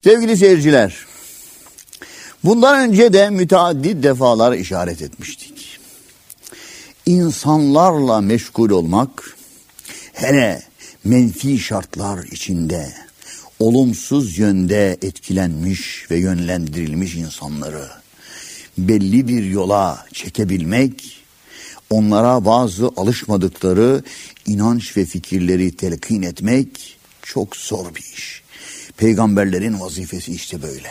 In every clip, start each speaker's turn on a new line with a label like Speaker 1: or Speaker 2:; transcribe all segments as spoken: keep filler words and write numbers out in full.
Speaker 1: Sevgili seyirciler, bundan önce de müteaddit defalar işaret etmiştik. İnsanlarla meşgul olmak, hele menfi şartlar içinde olumsuz yönde etkilenmiş ve yönlendirilmiş insanları belli bir yola çekebilmek, onlara bazı alışmadıkları inanç ve fikirleri telkin etmek çok zor bir iş. Peygamberlerin vazifesi işte böyle.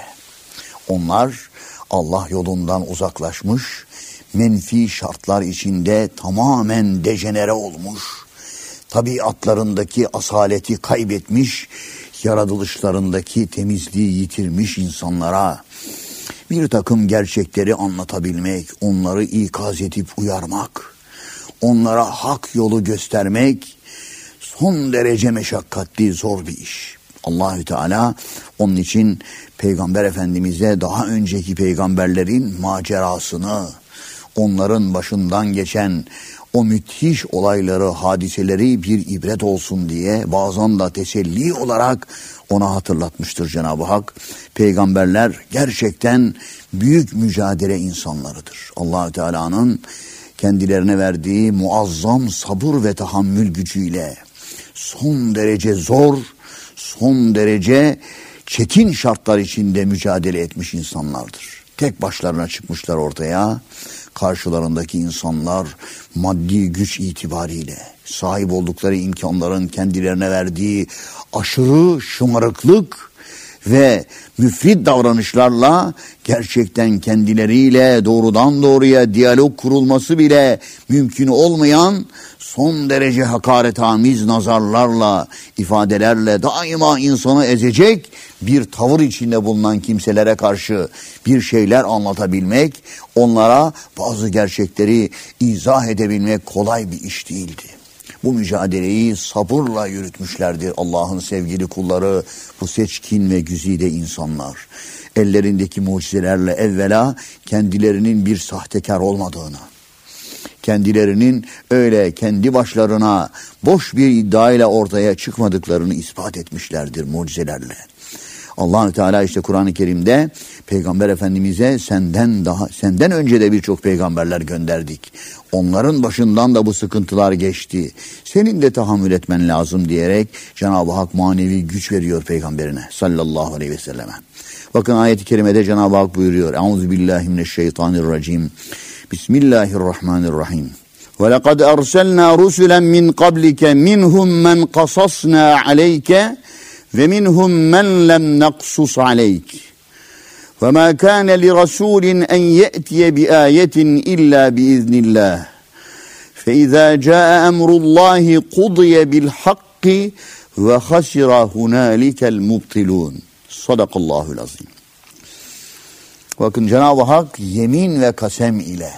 Speaker 1: Onlar Allah yolundan uzaklaşmış, menfi şartlar içinde tamamen dejenere olmuş, tabiatlarındaki asaleti kaybetmiş, yaratılışlarındaki temizliği yitirmiş insanlara bir takım gerçekleri anlatabilmek, onları ikaz edip uyarmak, onlara hak yolu göstermek son derece meşakkatli, zor bir iş. Allahü Teala onun için Peygamber Efendimiz'e daha önceki peygamberlerin macerasını, onların başından geçen o müthiş olayları, hadiseleri bir ibret olsun diye bazen de teselli olarak ona hatırlatmıştır Cenab-ı Hak. Peygamberler gerçekten büyük mücadele insanlarıdır. Allahü Teala'nın kendilerine verdiği muazzam sabır ve tahammül gücüyle son derece zor, son derece çetin şartlar içinde mücadele etmiş insanlardır. Tek başlarına çıkmışlar ortaya. Karşılarındaki insanlar maddi güç itibariyle sahip oldukları imkanların kendilerine verdiği aşırı şımarıklık ve müfrit davranışlarla gerçekten kendileriyle doğrudan doğruya diyalog kurulması bile mümkün olmayan son derece hakaretamiz nazarlarla, ifadelerle daima insanı ezecek bir tavır içinde bulunan kimselere karşı bir şeyler anlatabilmek, onlara bazı gerçekleri izah edebilmek kolay bir iş değildi. Bu mücadeleyi sabırla yürütmüşlerdir Allah'ın sevgili kulları, bu seçkin ve güzide insanlar. Ellerindeki mucizelerle evvela kendilerinin bir sahtekar olmadığını, kendilerinin öyle kendi başlarına boş bir iddiayla ortaya çıkmadıklarını ispat etmişlerdir mucizelerle. Allah-u Teala işte Kur'an-ı Kerim'de Peygamber Efendimiz'e senden daha senden önce de birçok peygamberler gönderdik. Onların başından da bu sıkıntılar geçti. Senin de tahammül etmen lazım diyerek Cenab-ı Hak manevi güç veriyor peygamberine sallallahu aleyhi ve selleme. Bakın ayet-i kerimede Cenab-ı Hak buyuruyor. Euzubillahimineşşeytanirracim. Bismillahirrahmanirrahim. وَلَقَدْ أَرْسَلْنَا رُسُلًا مِنْ قَبْلِكَ مِنْهُمْ مَنْ قَصَصْنَا عَلَيْكَ وَمِنْهُمْ مَنْ لَمْ نَقْصُصْ عَلَيْكَ وَمَا كَانَ لِرَسُولٍ أَنْ يَأْتِيَ بِآيَةٍ إِلَّا بِإِذْنِ اللَّهِ فَإِذَا جَاءَ أَمْرُ اللَّهِ قُضِيَ بِالْحَقِّ وَخَسِرَ هُنَالِكَ الْمُبْطِلُونَ Sadakallahul azim. Bakın Cenab-ı Hak yemin ve kasem ile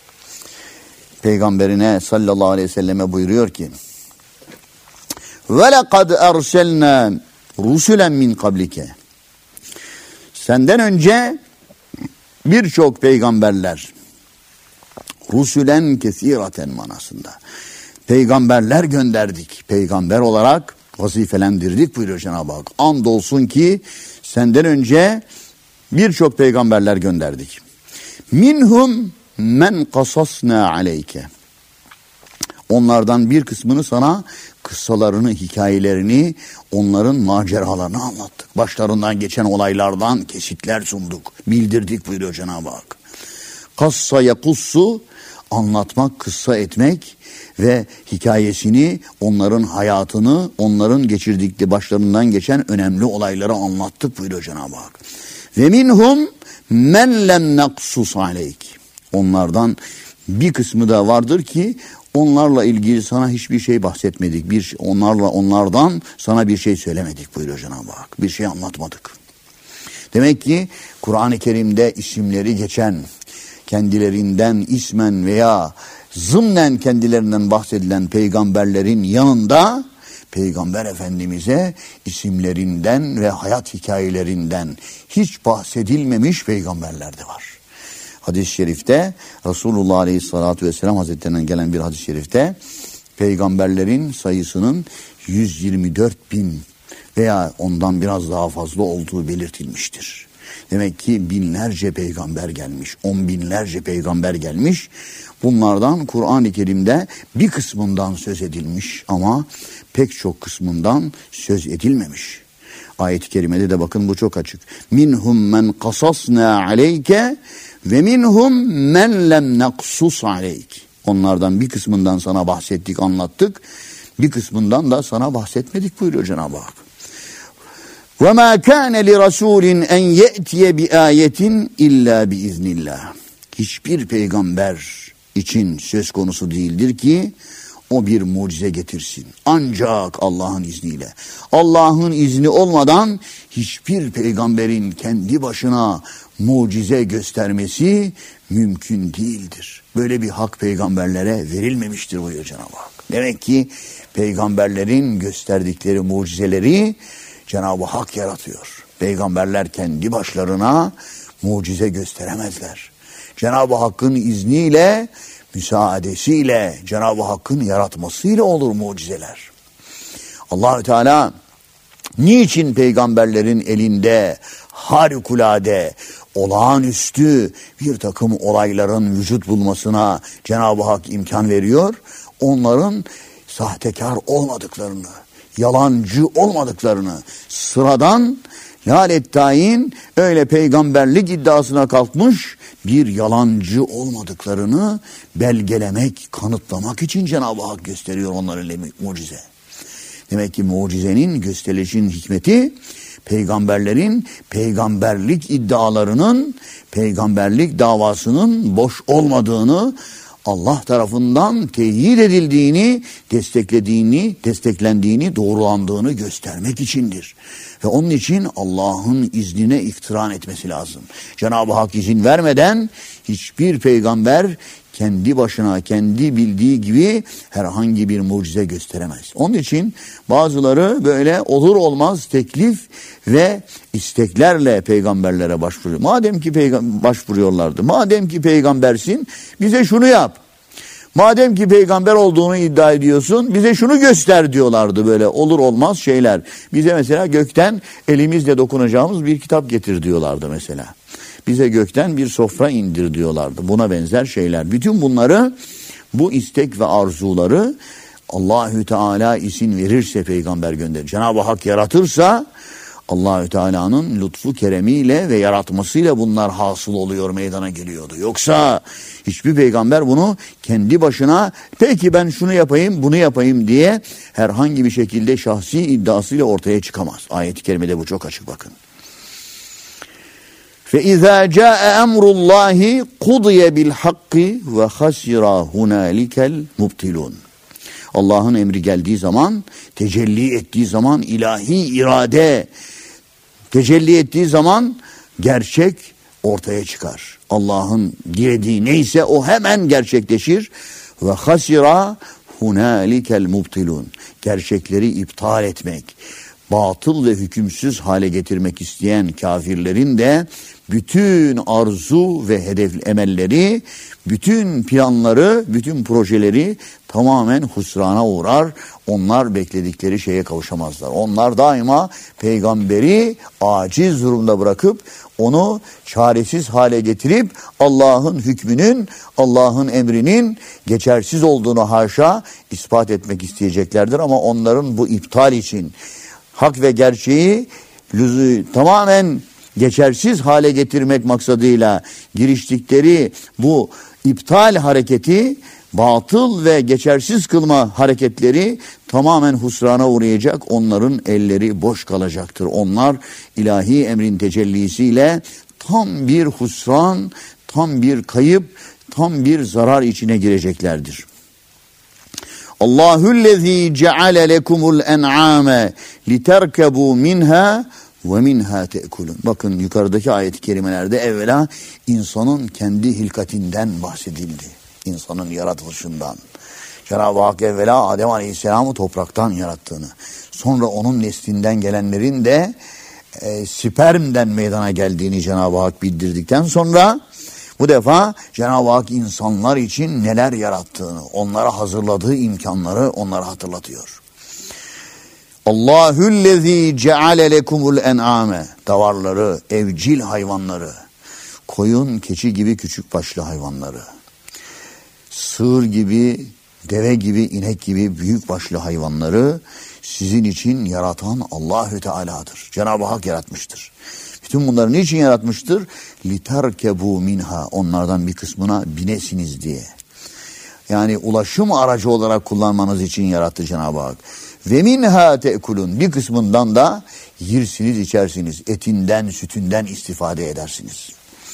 Speaker 1: Peygamberine sallallahu aleyhi ve selleme buyuruyor ki وَلَقَدْ أَرْسَلْنَا رُسُلًا مِنْ قَبْلِكَ Senden önce birçok peygamberler, rusulen kesiraten manasında peygamberler gönderdik, peygamber olarak vazifelendirdik buyuruyor Cenab-ı Hak. Andolsun ki senden önce birçok peygamberler gönderdik. Minhum men kasasna aleyke. Onlardan bir kısmını sana kıssalarını, hikayelerini, onların maceralarını anlattık. Başlarından geçen olaylardan kesitler sunduk, bildirdik buyuruyor Cenab-ı Hak. Kassa yakussu, anlatmak, kıssa etmek ve hikayesini, onların hayatını, onların geçirdikleri başlarından geçen önemli olayları anlattık buyuruyor Cenab-ı Hak. Ve minhum men lem naksus aleyk. Onlardan bir kısmı da vardır ki onlarla ilgili sana hiçbir şey bahsetmedik. Bir onlarla onlardan sana bir şey söylemedik buyuruyor Cenab-ı Hak. Bir şey anlatmadık. Demek ki Kur'an-ı Kerim'de isimleri geçen, kendilerinden ismen veya zımnen kendilerinden bahsedilen peygamberlerin yanında Peygamber Efendimiz'e isimlerinden ve hayat hikayelerinden hiç bahsedilmemiş peygamberler de var. Hadis-i şerifte Resulullah Aleyhisselatü Vesselam Hazretlerinden gelen bir hadis-i şerifte peygamberlerin sayısının yüz yirmi dört bin veya ondan biraz daha fazla olduğu belirtilmiştir. Demek ki binlerce peygamber gelmiş, on binlerce peygamber gelmiş. Bunlardan Kur'an-ı Kerim'de bir kısmından söz edilmiş ama pek çok kısmından söz edilmemiş. Ayet-i kerimede de bakın bu çok açık. Minhum men kasasna aleyke ve minhum men lem naksus aleyk. Onlardan bir kısmından sana bahsettik, anlattık. Bir kısmından da sana bahsetmedik buyuruyor Cenab-ı Hak. وَمَا كَانَ لِرَسُولٍ اَنْ يَأْتِيَ بِآيَةٍ اِلَّا بِاِذْنِ. Hiçbir peygamber için söz konusu değildir ki o bir mucize getirsin. Ancak Allah'ın izniyle. Allah'ın izni olmadan hiçbir peygamberin kendi başına mucize göstermesi mümkün değildir. Böyle bir hak peygamberlere verilmemiştir buyuruyor Cenab-ı Hak. Demek ki peygamberlerin gösterdikleri mucizeleri Cenab-ı Hak yaratıyor. Peygamberler kendi başlarına mucize gösteremezler. Cenab-ı Hakk'ın izniyle, müsaadesiyle, Cenab-ı Hakk'ın yaratmasıyla olur mucizeler. Allah-u Teala niçin peygamberlerin elinde harikulade, olağanüstü bir takım olayların vücut bulmasına Cenab-ı Hak imkan veriyor? Onların sahtekar olmadıklarını, yalancı olmadıklarını, sıradan lalet tayin öyle peygamberlik iddiasına kalkmış bir yalancı olmadıklarını belgelemek, kanıtlamak için Cenab-ı Hak gösteriyor onların mucize. Demek ki mucizenin, gösterilişin hikmeti peygamberlerin peygamberlik iddialarının, peygamberlik davasının boş olmadığını, Allah tarafından teyit edildiğini, desteklediğini, desteklendiğini, doğrulandığını göstermek içindir. Ve onun için Allah'ın iznine iktiran etmesi lazım. Cenab-ı Hak izin vermeden hiçbir peygamber kendi başına, kendi bildiği gibi herhangi bir mucize gösteremez. Onun için bazıları böyle olur olmaz teklif ve isteklerle peygamberlere başvuruyor. Madem ki peygam- başvuruyorlardı, madem ki peygambersin bize şunu yap. Madem ki peygamber olduğunu iddia ediyorsun bize şunu göster diyorlardı, böyle olur olmaz şeyler. Bize mesela gökten elimizle dokunacağımız bir kitap getir diyorlardı mesela. Bize gökten bir sofra indir diyorlardı. Buna benzer şeyler. Bütün bunları, bu istek ve arzuları Allahü Teala izin verirse peygamber gönderir. Cenab-ı Hak yaratırsa Allahü Teala'nın lütfu keremiyle ve yaratmasıyla bunlar hasıl oluyor, meydana geliyordu. Yoksa hiçbir peygamber bunu kendi başına peki ben şunu yapayım, bunu yapayım diye herhangi bir şekilde şahsi iddiasıyla ortaya çıkamaz. Ayet-i kerimede bu çok açık, bakın. فَاِذَا جَاءَ اَمْرُ اللّٰهِ قُضِيَ بِالْحَقِّ وَخَسِرَا هُنَالِكَ الْمُبْتِلُونَ. Allah'ın emri geldiği zaman, tecelli ettiği zaman, ilahi irade tecelli ettiği zaman gerçek ortaya çıkar. Allah'ın dilediği neyse o hemen gerçekleşir. Ve hasira hunalikel mubtilun. Gerçekleri iptal etmek, batıl ve hükümsüz hale getirmek isteyen kafirlerin de bütün arzu ve hedef emelleri, bütün planları, bütün projeleri tamamen husrana uğrar. Onlar bekledikleri şeye kavuşamazlar. Onlar daima peygamberi aciz durumda bırakıp onu çaresiz hale getirip Allah'ın hükmünün, Allah'ın emrinin geçersiz olduğunu haşa ispat etmek isteyeceklerdir. Ama onların bu iptal için hak ve gerçeği lüzü, tamamen geçersiz hale getirmek maksadıyla giriştikleri bu iptal hareketi, batıl ve geçersiz kılma hareketleri tamamen husrana uğrayacak. Onların elleri boş kalacaktır. Onlar ilahi emrin tecellisiyle tam bir husran, tam bir kayıp, tam bir zarar içine gireceklerdir. Allahüllezî ceale lekumul en'âme literkebû minhâ ve minhâ te'kulun. Bakın yukarıdaki ayet-i kerimelerde evvela insanın kendi hilkatinden bahsedildi. İnsanın yaratılışından. Cenab-ı Hak evvela Adem Aleyhisselam'ı topraktan yarattığını, sonra onun neslinden gelenlerin de e, spermden meydana geldiğini Cenab-ı Hak bildirdikten sonra bu defa Cenab-ı Hak insanlar için neler yarattığını, onlara hazırladığı imkanları onlara hatırlatıyor. Allahüllezî ceale lekumul en'ame. Davarları, evcil hayvanları, koyun, keçi gibi küçük başlı hayvanları, sığır gibi, deve gibi, inek gibi büyük başlı hayvanları sizin için yaratan Allahü Teala'dır. Cenab-ı Hak yaratmıştır. Bütün bunları niçin yaratmıştır? لِتَرْكَبُوا minha. Onlardan bir kısmına binesiniz diye. Yani ulaşım aracı olarak kullanmanız için yarattı Cenab-ı Hak. Ve minha te'kulun. Bir kısmından da yirsiniz, içersiniz. Etinden, sütünden istifade edersiniz.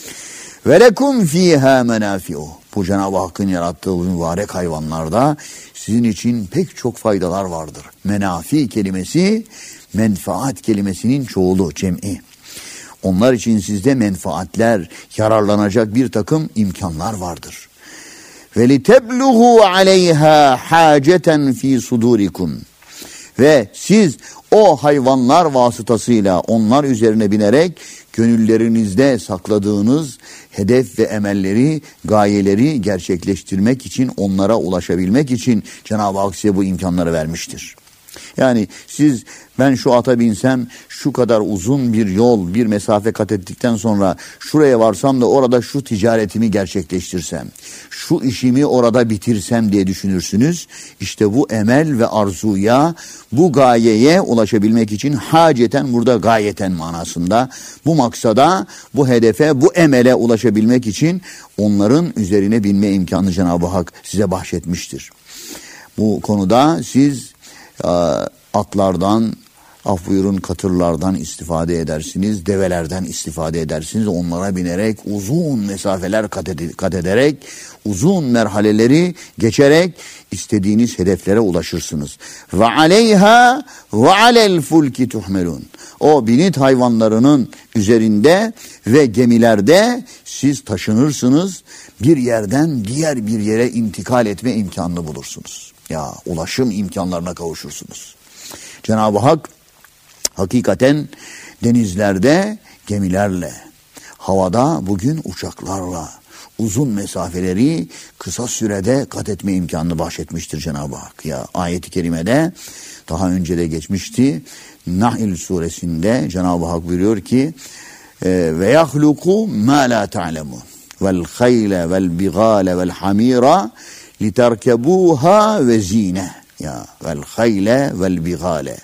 Speaker 1: Ve lekum fiha menafi'u. Bu Cenab-ı Hakk'ın yarattığı bu mübarek hayvanlarda sizin için pek çok faydalar vardır. Menafi kelimesi menfaat kelimesinin çoğulu, cem'i. Onlar için sizde menfaatler, yararlanacak bir takım imkanlar vardır. Ve litebluğu aleyha haceten fi sudurikum. Ve siz o hayvanlar vasıtasıyla onlar üzerine binerek gönüllerinizde sakladığınız hedef ve emelleri, gayeleri gerçekleştirmek için, onlara ulaşabilmek için Cenab-ı Hak size bu imkanları vermiştir. Yani siz, ben şu ata binsem şu kadar uzun bir yol, bir mesafe kat ettikten sonra şuraya varsam da orada şu ticaretimi gerçekleştirsem, şu işimi orada bitirsem diye düşünürsünüz. İşte bu emel ve arzuya, bu gayeye ulaşabilmek için haceten, burada gayeten manasında, bu maksada, bu hedefe, bu emele ulaşabilmek için onların üzerine binme imkanı Cenab-ı Hak size bahşetmiştir. Bu konuda siz atlardan, af buyurun katırlardan istifade edersiniz, develerden istifade edersiniz. Onlara binerek uzun mesafeler kat, ed- kat ederek, uzun merhaleleri geçerek istediğiniz hedeflere ulaşırsınız. Ve aleyha ve alel fulki tuhmelun. O binit hayvanlarının üzerinde ve gemilerde siz taşınırsınız. Bir yerden diğer bir yere intikal etme imkanını bulursunuz. Ya ulaşım imkanlarına kavuşursunuz. Cenab-ı Hak hakikaten denizlerde gemilerle, havada bugün uçaklarla uzun mesafeleri kısa sürede kat etme imkanını bahşetmiştir Cenab-ı Hak. Ya ayet-i kerimede daha önce de geçmişti. Nahl suresinde Cenab-ı Hak buyuruyor ki ve yahluku ma la ta'lemun vel hayle vel bigale vel hamira لِتَرْكَبُوهَا وَزِينَ. Ya vel hayle vel bigale.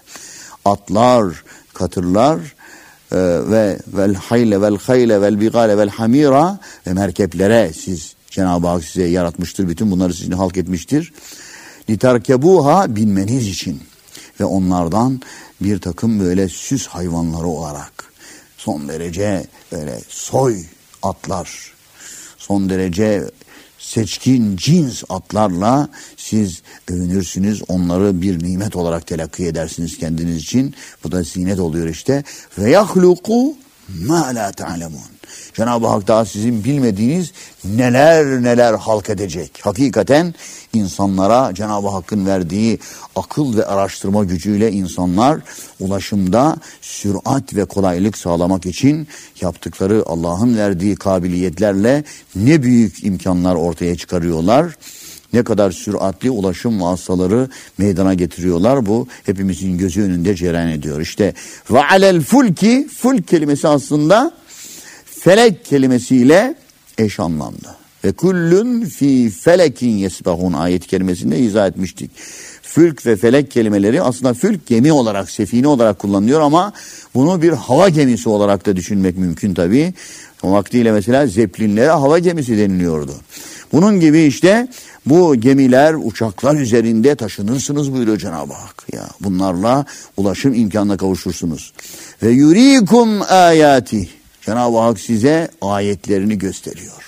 Speaker 1: Atlar, katırlar e, ve vel hayle vel hayle vel bigale vel hamira ve merkeplere siz, Cenab-ı Hak size yaratmıştır. Bütün bunları sizin halk etmiştir. لِتَرْكَبُوهَا binmeniz için ve onlardan bir takım böyle süs hayvanları olarak son derece böyle soy atlar, son derece seçkin cins atlarla siz övünürsünüz. Onları bir nimet olarak telakki edersiniz kendiniz için. Bu da zinet oluyor işte. Ve yahluku ma la ta'lemun. Cenab-ı Hak daha sizin bilmediğiniz neler neler halk edecek. Hakikaten insanlara Cenab-ı Hakk'ın verdiği akıl ve araştırma gücüyle insanlar ulaşımda sürat ve kolaylık sağlamak için yaptıkları Allah'ın verdiği kabiliyetlerle ne büyük imkanlar ortaya çıkarıyorlar. Ne kadar süratli ulaşım vasıtaları meydana getiriyorlar. Bu hepimizin gözü önünde cereyan ediyor. İşte ve alel fulki, fulk kelimesi aslında felek kelimesiyle eş anlamlı. Ve kullun fi felekin yesbahun ayet kelimesinde izah etmiştik. Fülk ve felek kelimeleri aslında fülk gemi olarak, sefine olarak kullanılıyor ama bunu bir hava gemisi olarak da düşünmek mümkün tabii. O vaktiyle mesela zeplinlere hava gemisi deniliyordu. Bunun gibi işte bu gemiler, uçaklar üzerinde taşınırsınız buyuruyor Cenab-ı Hak. Ya bunlarla ulaşım imkanına kavuşursunuz. Ve yurikum ayati. Cenab-ı Hak size ayetlerini gösteriyor.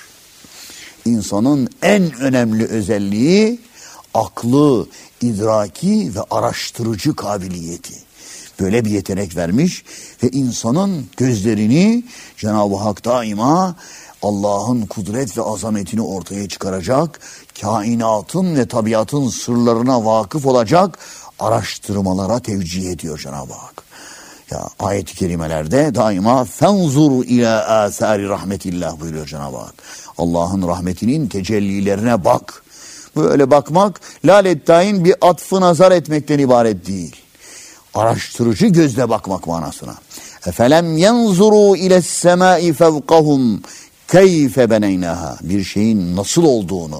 Speaker 1: İnsanın en önemli özelliği aklı, idraki ve araştırıcı kabiliyeti. Böyle bir yetenek vermiş ve insanın gözlerini Cenab-ı Hak daima Allah'ın kudret ve azametini ortaya çıkaracak, kainatın ve tabiatın sırlarına vakıf olacak araştırmalara tevcih ediyor Cenab-ı Hak. Ya ayet-i kerimelerde daima fenzur ila asari rahmetillah buyuruyor Cenab-ı Hak. Allah'ın rahmetinin tecellilerine bak. Böyle bakmak lalettayin bir atfı nazar etmekten ibaret değil. araştırıcı gözle bakmak manasına. Efelem yenzuru iles semai fevkahum keyfe beneynaha. Bir şeyin nasıl olduğunu,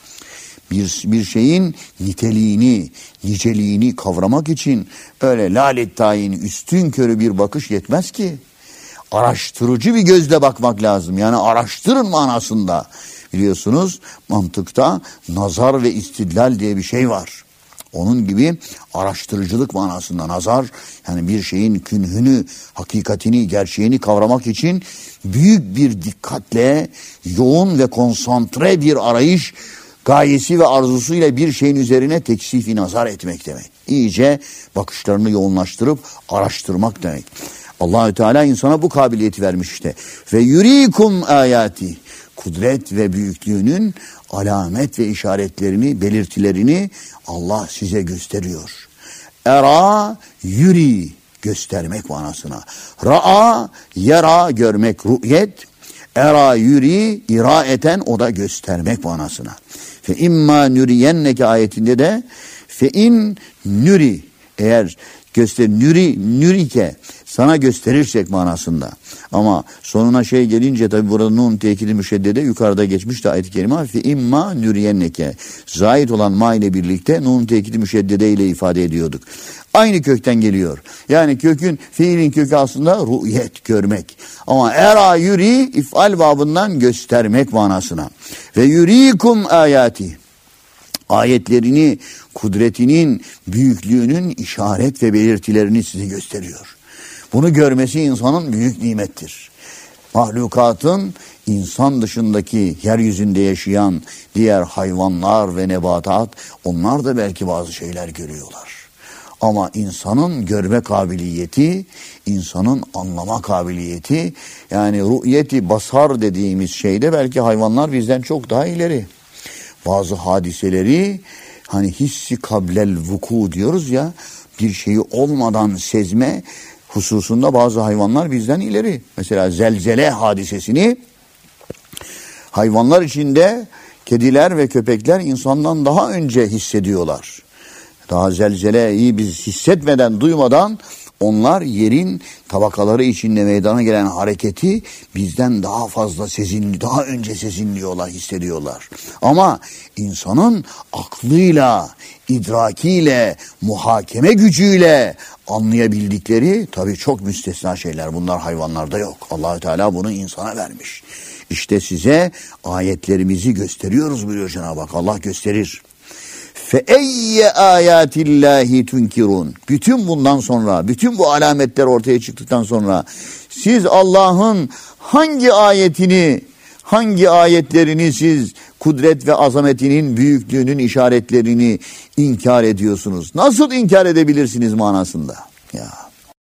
Speaker 1: bir, bir şeyin niteliğini, niceliğini kavramak için öyle lalet tayin üstün körü bir bakış yetmez ki. Araştırıcı bir gözle bakmak lazım. Yani araştırın manasında. Biliyorsunuz mantıkta nazar ve istidlal diye bir şey var. Onun gibi araştırıcılık manasında nazar, yani bir şeyin künhünü, hakikatini, gerçeğini kavramak için büyük bir dikkatle, yoğun ve konsantre bir arayış gayesi ve arzusuyla bir şeyin üzerine teksifi nazar etmek demek. İyice bakışlarını yoğunlaştırıp araştırmak demek. Allah-u Teala insana bu kabiliyeti vermiş işte. Ve yurikum ayati. Kudret ve büyüklüğünün alamet ve işaretlerini, belirtilerini Allah size gösteriyor. Era yuri, göstermek manasına. Ra'a, yara, görmek, ru'yet. Era yuri, iraeten, o da göstermek manasına. Fe imma nüriyenneke ayetinde de fe in nüri, eğer göster nüri nürike, sana gösterirsek manasında. Ama sonuna şey gelince tabi burada nun tekidi müşeddede yukarıda geçmiş de ayet-i kerime fe imma nüriyenneke. Zahid olan ma ile birlikte nun tekidi müşeddede ile ifade ediyorduk. Aynı kökten geliyor. Yani kökün, fiilin kökü aslında ru'yet, görmek. Ama era yuri ifal babından göstermek manasına. Ve yurikum ayati. Ayetlerini, kudretinin, büyüklüğünün işaret ve belirtilerini size gösteriyor. Bunu görmesi insanın büyük nimettir. Mahlukatın insan dışındaki yeryüzünde yaşayan diğer hayvanlar ve nebatat, onlar da belki bazı şeyler görüyorlar. Ama insanın görme kabiliyeti, insanın anlama kabiliyeti, yani ru'yeti basar dediğimiz şeyde belki hayvanlar bizden çok daha ileri. Bazı hadiseleri hani hissi kablel vuku diyoruz ya, bir şeyi olmadan sezme hususunda bazı hayvanlar bizden ileri. Mesela zelzele hadisesini hayvanlar içinde kediler ve köpekler insandan daha önce hissediyorlar. Daha zelzeleyi biz hissetmeden, duymadan onlar yerin tabakaları içinde meydana gelen hareketi bizden daha fazla sezinli, daha önce sezinliyorlar, hissediyorlar. Ama insanın aklıyla, idrakiyle, muhakeme gücüyle anlayabildikleri tabii çok müstesna şeyler. Bunlar hayvanlarda yok. Allah-u Teala bunu insana vermiş. İşte size ayetlerimizi gösteriyoruz buyuruyor Cenab-ı Hak. Allah gösterir. Fe eyye ayatillahi tunkirun. Bütün bundan sonra, bütün bu alametler ortaya çıktıktan sonra siz Allah'ın hangi ayetini, hangi ayetlerini siz kudret ve azametinin, büyüklüğünün işaretlerini inkar ediyorsunuz? Nasıl inkar edebilirsiniz manasında? Ya